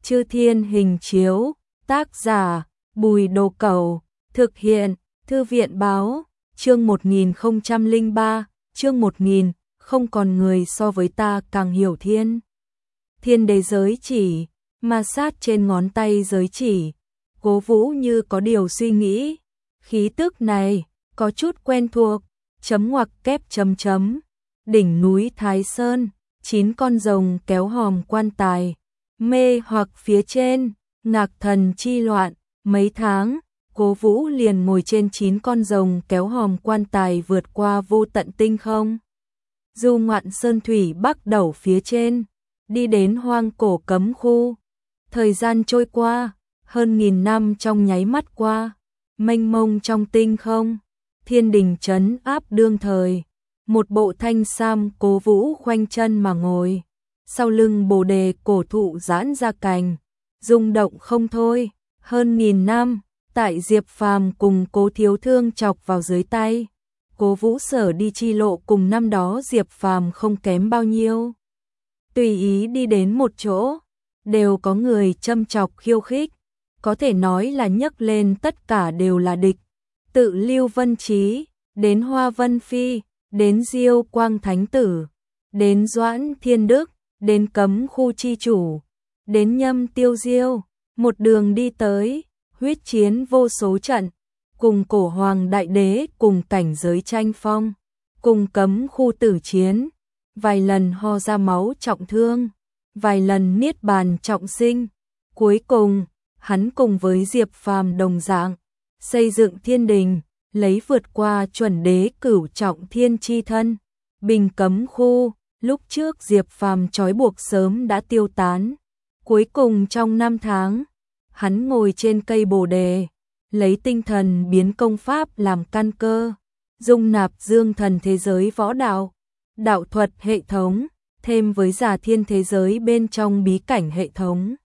Chư Thiên Hình Chiếu, tác giả Bùi Đồ Cẩu, thực hiện Thư viện Báo, chương 1003, chương 1000, không còn người so với ta càng hiểu thiên. Thiên đế giới chỉ, ma sát trên ngón tay giới chỉ, Cố Vũ như có điều suy nghĩ, khí tức này, có chút quen thuộc, chấm ngoặc kép chấm chấm, đỉnh núi Thái Sơn, 9 con rồng kéo hòm quan tài, mê hoặc phía trên, ngạc thần chi loạn, mấy tháng, Cố Vũ liền ngồi trên 9 con rồng kéo hòm quan tài vượt qua vô tận tinh không. Du ngoạn sơn thủy bắc đẩu phía trên, đi đến hoang cổ cấm khu. Thời gian trôi qua, hơn 1000 năm trong nháy mắt qua, mênh mông trong tinh không, thiên đình trấn áp đương thời. Một bộ thanh sam Cố Vũ khoanh chân mà ngồi, sau lưng bồ đề cổ thụ giãn ra cành, rung động không thôi. Hơn 1000 năm, tại Diệp Phàm cùng Cố Thiếu Thương chọc vào dưới tay, Cố Vũ sở đi chi lộ cùng năm đó Diệp Phàm không kém bao nhiêu. Tùy ý đi đến một chỗ, đều có người châm chọc khiêu khích, có thể nói là nhấc lên tất cả đều là địch. Tự Lưu Vân Trí, đến Hoa Vân Phi, đến Diêu Quang Thánh Tử, đến Doãn Thiên Đức, đến Cấm Khu Chi Chủ, đến Nhâm Tiêu Diêu, một đường đi tới, huyết chiến vô số trận, cùng Cổ Hoàng Đại Đế cùng cảnh giới tranh phong, cùng Cấm Khu tử chiến, vài lần ho ra máu trọng thương, vài lần niết bàn trọng sinh, cuối cùng, hắn cùng với Diệp Phàm đồng dạng, xây dựng thiên đình, lấy vượt qua chuẩn đế cửu trọng thiên chi thân, bình cấm khu. Lúc trước Diệp Phàm trói buộc sớm đã tiêu tán, cuối cùng trong 5 tháng, hắn ngồi trên cây bồ đề, lấy tinh thần biến công pháp làm căn cơ, dung nạp dương thần thế giới võ đạo, đạo thuật hệ thống, thêm với giả thiên thế giới bên trong bí cảnh hệ thống.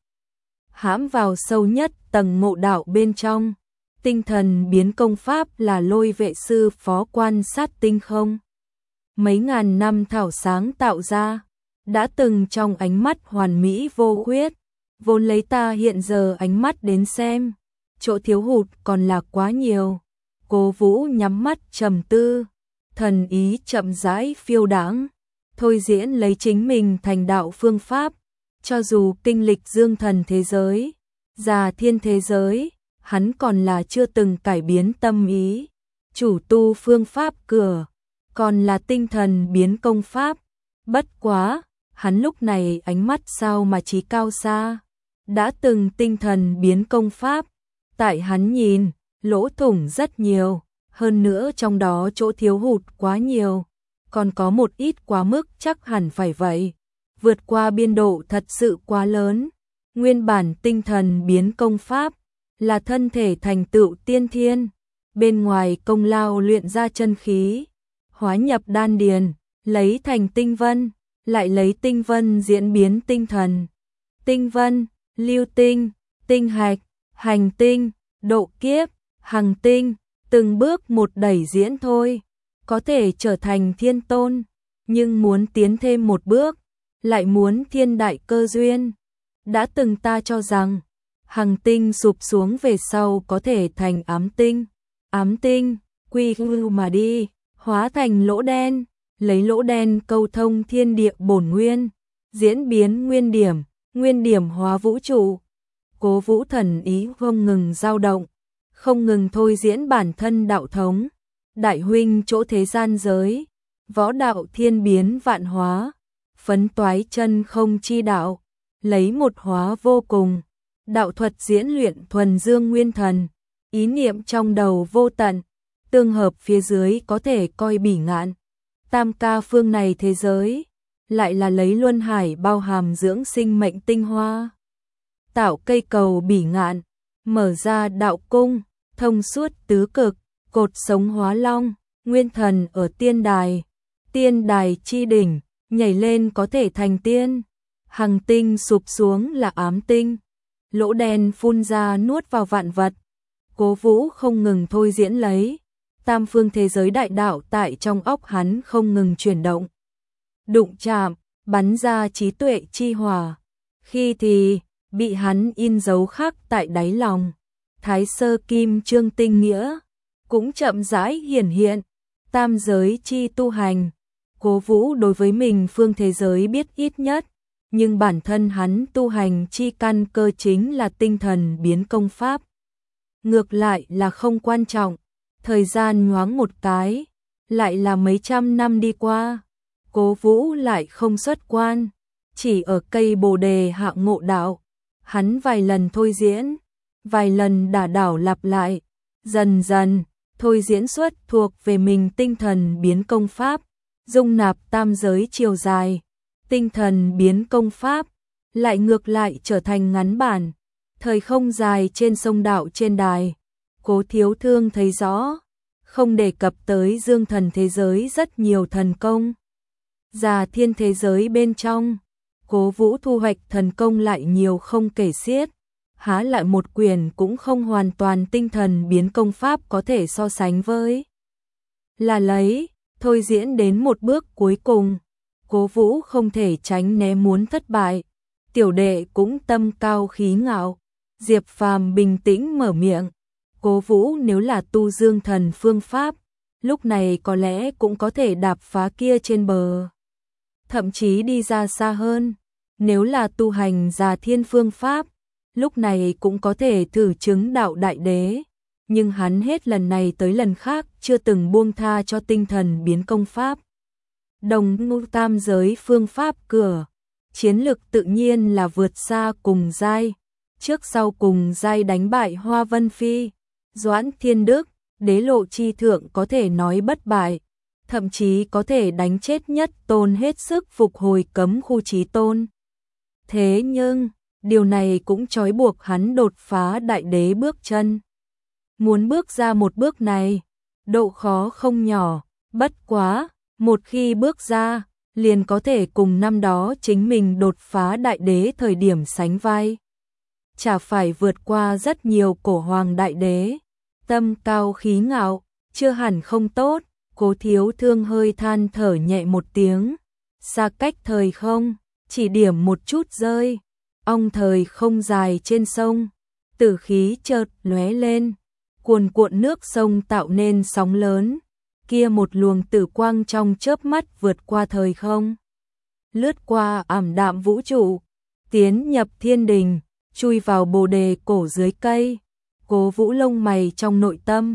Hãm vào sâu nhất tầng ngộ đạo bên trong, tinh thần biến công pháp là Lôi Vệ sư phó quan sát tinh không. Mấy ngàn năm thảo sáng tạo ra, đã từng trong ánh mắt hoàn mỹ vô khuyết, vốn lấy ta hiện giờ ánh mắt đến xem, chỗ thiếu hụt còn là quá nhiều. Cố Vũ nhắm mắt trầm tư, thần ý chậm rãi phiêu đãng, thôi diễn lấy chính mình thành đạo phương pháp, cho dù kinh lịch dương thần thế giới, già thiên thế giới, hắn còn là chưa từng cải biến tâm ý, chủ tu phương pháp cửa, còn là tinh thần biến công pháp. Bất quá, hắn lúc này ánh mắt sao mà trí cao xa, đã từng tinh thần biến công pháp, tại hắn nhìn, lỗ thủng rất nhiều, hơn nữa trong đó chỗ thiếu hụt quá nhiều, còn có một ít quá mức chắc hẳn phải vậy, vượt qua biên độ thật sự quá lớn. Nguyên bản tinh thần biến công pháp là thân thể thành tựu tiên thiên, bên ngoài công lao luyện ra chân khí, hóa nhập đan điền, lấy thành tinh vân, lại lấy tinh vân diễn biến tinh thần. Tinh vân, lưu tinh, tinh hạch, hành tinh, độ kiếp, hằng tinh, từng bước một đẩy diễn thôi, có thể trở thành thiên tôn, nhưng muốn tiến thêm một bước, lại muốn thiên đại cơ duyên. Đã từng ta cho rằng, hằng tinh sụp xuống về sau có thể thành ám tinh, quy hư mà đi, hóa thành lỗ đen, lấy lỗ đen câu thông thiên địa bổn nguyên, diễn biến nguyên điểm hóa vũ trụ. Cố Vũ thần ý không ngừng dao động, không ngừng thôi diễn bản thân đạo thống, đại huynh chỗ thế gian giới, võ đạo thiên biến vạn hóa, phấn toái chân không chi đạo, lấy một hóa vô cùng, đạo thuật diễn luyện thuần dương nguyên thần, ý niệm trong đầu vô tận, tương hợp phía dưới có thể coi bỉ ngạn. Tam ca phương này thế giới, lại là lấy luân hải bao hàm dưỡng sinh mệnh tinh hoa, tạo cây cầu bỉ ngạn, mở ra đạo cung, thông suốt tứ cực, cột sống hóa long, nguyên thần ở tiên đài chi đỉnh, nhảy lên có thể thành tiên. Hằng tinh sụp xuống là ám tinh, lỗ đen phun ra nuốt vào vạn vật. Cố Vũ không ngừng thôi diễn lấy, tam phương thế giới đại đạo tại trong óc hắn không ngừng chuyển động. Đụng chạm, bắn ra trí tuệ chi hỏa, khi thì bị hắn in dấu khắc tại đáy lòng. Thái sơ kim chương tinh nghĩa cũng chậm rãi hiển hiện. Tam giới chi tu hành, Cố Vũ đối với mình phương thế giới biết ít nhất, nhưng bản thân hắn tu hành chi căn cơ chính là tinh thần biến công pháp. Ngược lại là không quan trọng, thời gian nhoáng một cái, lại là mấy trăm năm đi qua, Cố Vũ lại không xuất quan, chỉ ở cây Bồ đề hạ ngộ đạo. Hắn vài lần thôi diễn, vài lần đả đảo lặp lại, dần dần thôi diễn xuất thuộc về mình tinh thần biến công pháp, dung nạp tam giới chiều dài. Tinh thần biến công pháp lại ngược lại trở thành ngắn bản, thời không dài trên sông đạo trên đài. Cố Thiếu Thương thấy rõ, không đề cập tới dương thần thế giới rất nhiều thần công. Già thiên thế giới bên trong, Cố Vũ thu hoạch thần công lại nhiều không kể xiết, há lại một quyển cũng không hoàn toàn tinh thần biến công pháp có thể so sánh với. Là lấy, thôi diễn đến một bước cuối cùng, Cố Vũ không thể tránh né muốn thất bại. Tiểu đệ cũng tâm cao khí ngạo. Diệp Phàm bình tĩnh mở miệng. Cố Vũ nếu là tu dương thần phương pháp, lúc này có lẽ cũng có thể đạp phá kia trên bờ. Thậm chí đi ra xa hơn. Nếu là tu hành già thiên phương pháp, lúc này cũng có thể thử chứng đạo đại đế. Nhưng hắn hết lần này tới lần khác chưa từng buông tha cho tinh thần biến công pháp. Đồng ngũ tam giới phương pháp cửa, chiến lực tự nhiên là vượt xa cùng giai, trước sau cùng giai đánh bại Hoa Vân Phi, Doãn Thiên Đức, đế lộ chi thượng có thể nói bất bại, thậm chí có thể đánh chết Nhất Tôn hết sức phục hồi cấm khu Chí Tôn. Thế nhưng, điều này cũng trói buộc hắn đột phá đại đế bước chân. Muốn bước ra một bước này, độ khó không nhỏ, bất quá, một khi bước ra, liền có thể cùng năm đó chính mình đột phá đại đế thời điểm sánh vai. Chả phải vượt qua rất nhiều cổ hoàng đại đế, tâm cao khí ngạo, chưa hẳn không tốt. Cố Thiếu Thương hơi than thở nhẹ một tiếng, xa cách thời không, chỉ điểm một chút rơi, ong thời không dài trên sông, tử khí chợt lóe lên, cuồn cuộn nước sông tạo nên sóng lớn, kia một luồng tử quang trong chớp mắt vượt qua thời không, lướt qua ảm đạm vũ trụ, tiến nhập thiên đình, chui vào bồ đề cổ dưới cây. Cố Vũ lông mày trong nội tâm,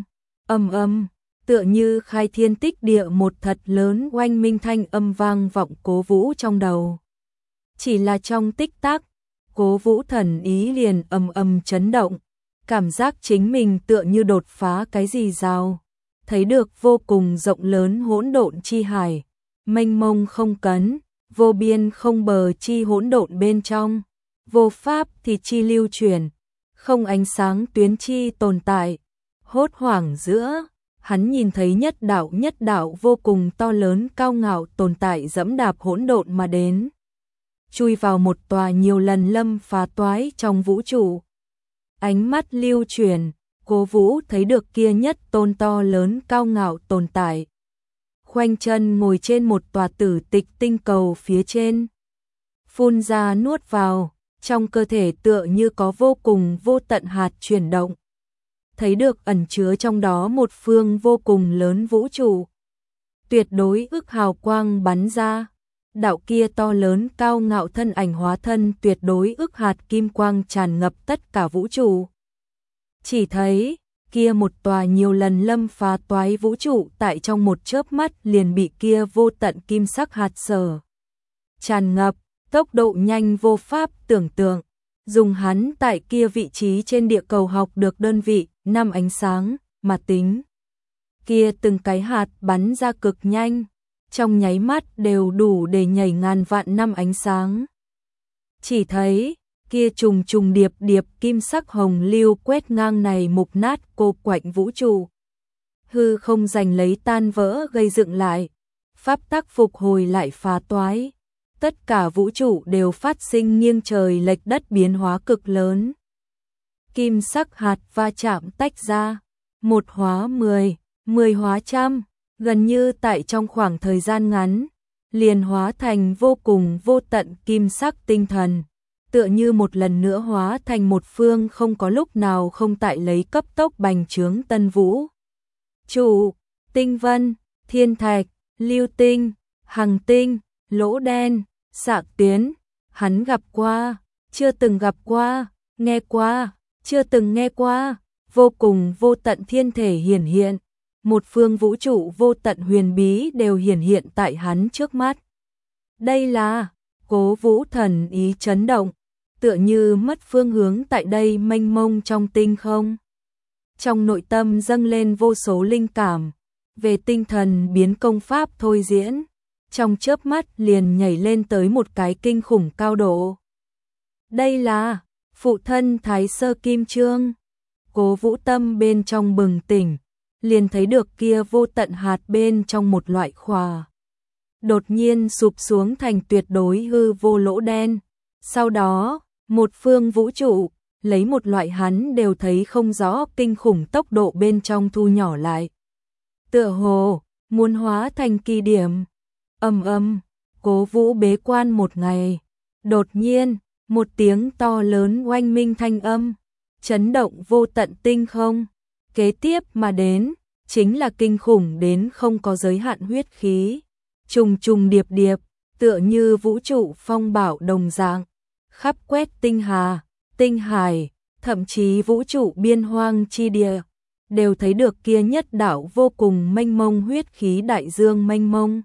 âm tựa như khai thiên tích địa một thật lớn oanh minh thanh âm vang vọng Cố Vũ trong đầu. Chỉ là trong tích tắc, Cố Vũ thần ý liền ầm chấn động, cảm giác chính mình tựa như đột phá cái gì rào, thấy được vô cùng rộng lớn hỗn độn chi hải, mênh mông không cấn, vô biên không bờ chi hỗn độn bên trong, vô pháp thì chi lưu chuyển, không ánh sáng tuyến chi tồn tại. Hốt hoảng giữa, hắn nhìn thấy nhất đạo vô cùng to lớn cao ngạo tồn tại dẫm đạp hỗn độn mà đến, chui vào một tòa nhiều lần lâm phá toái trong vũ trụ. Ánh mắt lưu chuyển, Cố Vũ thấy được kia nhất tôn to lớn cao ngạo tồn tại. Khoanh chân ngồi trên một tòa tử tịch tinh cầu phía trên. Phun ra nuốt vào, trong cơ thể tựa như có vô cùng vô tận hạt chuyển động. Thấy được ẩn chứa trong đó một phương vô cùng lớn vũ trụ. Tuyệt đối ức hào quang bắn ra. Đạo kia to lớn cao ngạo thân ảnh hóa thân tuyệt đối ức hạt kim quang tràn ngập tất cả vũ trụ. Chỉ thấy, kia một tòa nhiều lần lâm phá toái vũ trụ tại trong một chớp mắt liền bị kia vô tận kim sắc hạt sở tràn ngập, tốc độ nhanh vô pháp tưởng tượng. Dùng hắn tại kia vị trí trên địa cầu học được đơn vị năm ánh sáng mà tính. Kia từng cái hạt bắn ra cực nhanh, trong nháy mắt đều đủ để nhảy ngàn vạn năm ánh sáng. Chỉ thấy, kia trùng trùng điệp điệp kim sắc hồng lưu quét ngang này mục nát cô quạnh vũ trụ. Hư không giành lấy tan vỡ gây dựng lại, pháp tắc phục hồi lại phá toái. Tất cả vũ trụ đều phát sinh nghiêng trời lệch đất biến hóa cực lớn. Kim sắc hạt va chạm tách ra, một hóa 10, 10 hóa trăm, gần như tại trong khoảng thời gian ngắn, liền hóa thành vô cùng vô tận kim sắc tinh thần. tựa như một lần nữa hóa thành một phương không có lúc nào không tại lấy cấp tốc bành trướng tân vũ. Trụ, tinh vân, thiên thạch, lưu tinh, hằng tinh, lỗ đen, xạ tuyến, hắn gặp qua, chưa từng gặp qua, nghe qua, chưa từng nghe qua, vô cùng vô tận thiên thể hiển hiện, một phương vũ trụ vô tận huyền bí đều hiển hiện tại hắn trước mắt. Đây là Cố Vũ thần ý chấn động, tựa như mất phương hướng tại đây mênh mông trong tinh không. Trong nội tâm dâng lên vô số linh cảm, về tinh thần biến công pháp thôi diễn, trong chớp mắt liền nhảy lên tới một cái kinh khủng cao độ. Đây là phụ thân Thái Sơ Kim Chương. Cố Vũ tâm bên trong bừng tỉnh, liền thấy được kia vô tận hạt bên trong một loại khỏa. Đột nhiên sụp xuống thành tuyệt đối hư vô lỗ đen. Sau đó, một phương vũ trụ, lấy một loại hắn đều thấy không rõ kinh khủng tốc độ bên trong thu nhỏ lại. Tựa hồ, muốn hóa thành kỳ điểm. Cố Vũ bế quan một ngày. Đột nhiên, một tiếng to lớn oanh minh thanh âm, chấn động vô tận tinh không. Kế tiếp mà đến, chính là kinh khủng đến không có giới hạn huyết khí. Trùng trùng điệp điệp, tựa như vũ trụ phong bạo đồng dạng, khắp quét tinh hà, tinh hải, thậm chí vũ trụ biên hoang chi địa, đều thấy được kia nhất đạo vô cùng mênh mông huyết khí đại dương mênh mông.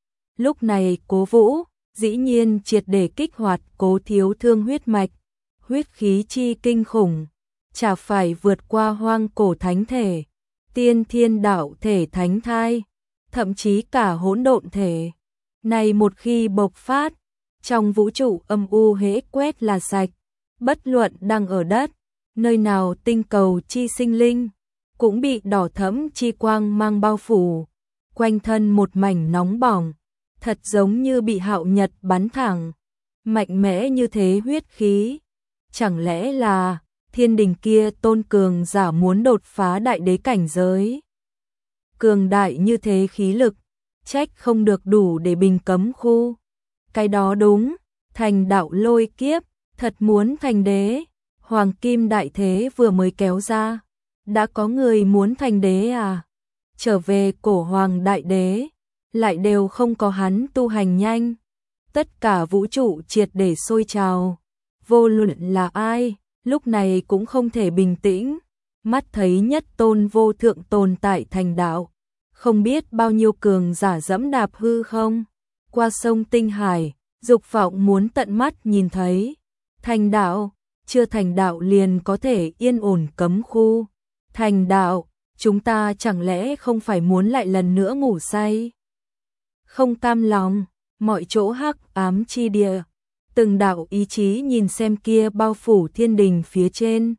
Lúc này Cố Vũ, dĩ nhiên triệt để kích hoạt Cố Thiếu Thương huyết mạch, huyết khí chi kinh khủng, chả phải vượt qua hoang cổ thánh thể, tiên thiên đạo thể thánh thai, thậm chí cả hỗn độn thể. Này một khi bộc phát, trong vũ trụ âm u hễ quét là sạch, bất luận đang ở đất, nơi nào tinh cầu chi sinh linh, cũng bị đỏ thẫm chi quang mang bao phủ, quanh thân một mảnh nóng bỏng, thật giống như bị hạo nhật bắn thẳng, mạnh mẽ như thế huyết khí. Chẳng lẽ là thiên đình kia tôn cường giả muốn đột phá đại đế cảnh giới? Cường đại như thế khí lực, trách không được đủ để bình cấm khu. Cái đó đúng, thành đạo lôi kiếp, thật muốn thành đế. Hoàng kim đại thế vừa mới kéo ra, đã có người muốn thành đế à? Trở về cổ hoàng đại đế, lại đều không có hắn tu hành nhanh. Tất cả vũ trụ triệt để sôi trào, vô luận là ai, lúc này cũng không thể bình tĩnh. Mắt thấy nhất tôn vô thượng tồn tại thành đạo, không biết bao nhiêu cường giả dẫm đạp hư không, qua sông tinh hải, dục vọng muốn tận mắt nhìn thấy. Thành đạo, chưa thành đạo liền có thể yên ổn cấm khu. Thành đạo, chúng ta chẳng lẽ không phải muốn lại lần nữa ngủ say? Không cam lòng, mọi chỗ hắc ám chi địa, từng đạo ý chí nhìn xem kia bao phủ thiên đình phía trên.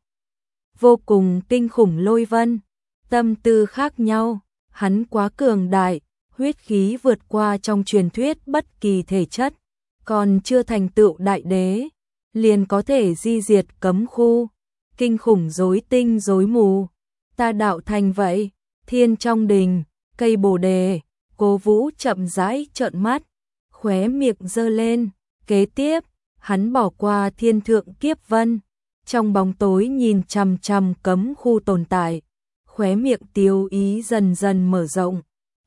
Vô cùng kinh khủng lôi vân, tâm tư khác nhau, hắn quá cường đại, huyết khí vượt qua trong truyền thuyết bất kỳ thể chất, còn chưa thành tựu đại đế, liền có thể di diệt cấm khu, kinh khủng rối tinh rối mù. Ta đạo thành vậy, thiên trong đình, cây bồ đề, Cố Vũ chậm rãi trợn mắt, khóe miệng giơ lên, kế tiếp, hắn bỏ qua thiên thượng kiếp vân, trong bóng tối nhìn chằm chằm cấm khu tồn tại, khóe miệng tiêu ý dần dần mở rộng.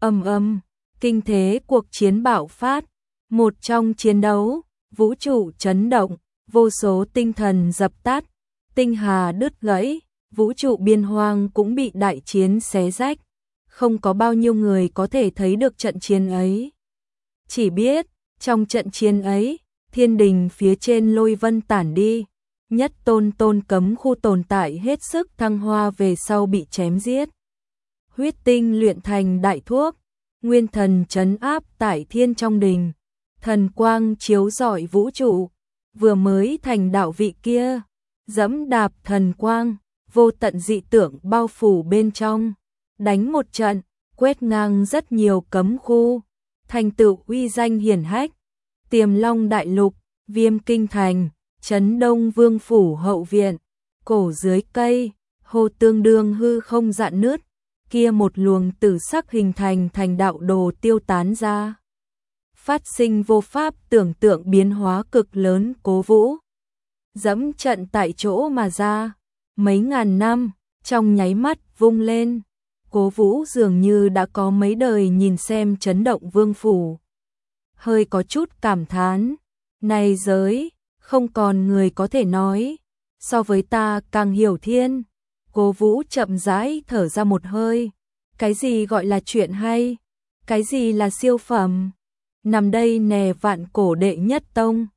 Kinh thế cuộc chiến bạo phát, một trong chiến đấu, vũ trụ chấn động, vô số tinh thần dập tắt, tinh hà đứt gãy, vũ trụ biên hoang cũng bị đại chiến xé rách, không có bao nhiêu người có thể thấy được trận chiến ấy. Chỉ biết, trong trận chiến ấy, thiên đình phía trên lôi vân tản đi, nhất tôn cấm khu tồn tại hết sức thăng hoa về sau bị chém giết. Huyết tinh luyện thành đại thuốc, nguyên thần trấn áp tại thiên trong đình, thần quang chiếu rọi vũ trụ, vừa mới thành đạo vị kia, dẫm đạp thần quang, vô tận dị tưởng bao phủ bên trong, đánh một trận, quét ngang rất nhiều cấm khu, thành tựu uy danh hiển hách. Tiềm Long đại lục, Viêm kinh thành, Trấn Đông Vương phủ hậu viện, cổ dưới cây, hồ tương đương hư không dạn nứt, kia một luồng tử sắc hình thành đạo đồ tiêu tán ra. Phát sinh vô pháp tưởng tượng biến hóa cực lớn. Cố Vũ dẫm trận tại chỗ mà ra. Mấy ngàn năm, trong nháy mắt vung lên. Cố Vũ dường như đã có mấy đời nhìn xem chấn động vương phủ. Hơi có chút cảm thán, này giới, không còn người có thể nói, so với ta càng hiểu thiên. Cố Vũ chậm rãi thở ra một hơi, cái gì gọi là chuyện hay, cái gì là siêu phẩm, nằm đây nè vạn cổ đệ nhất tông.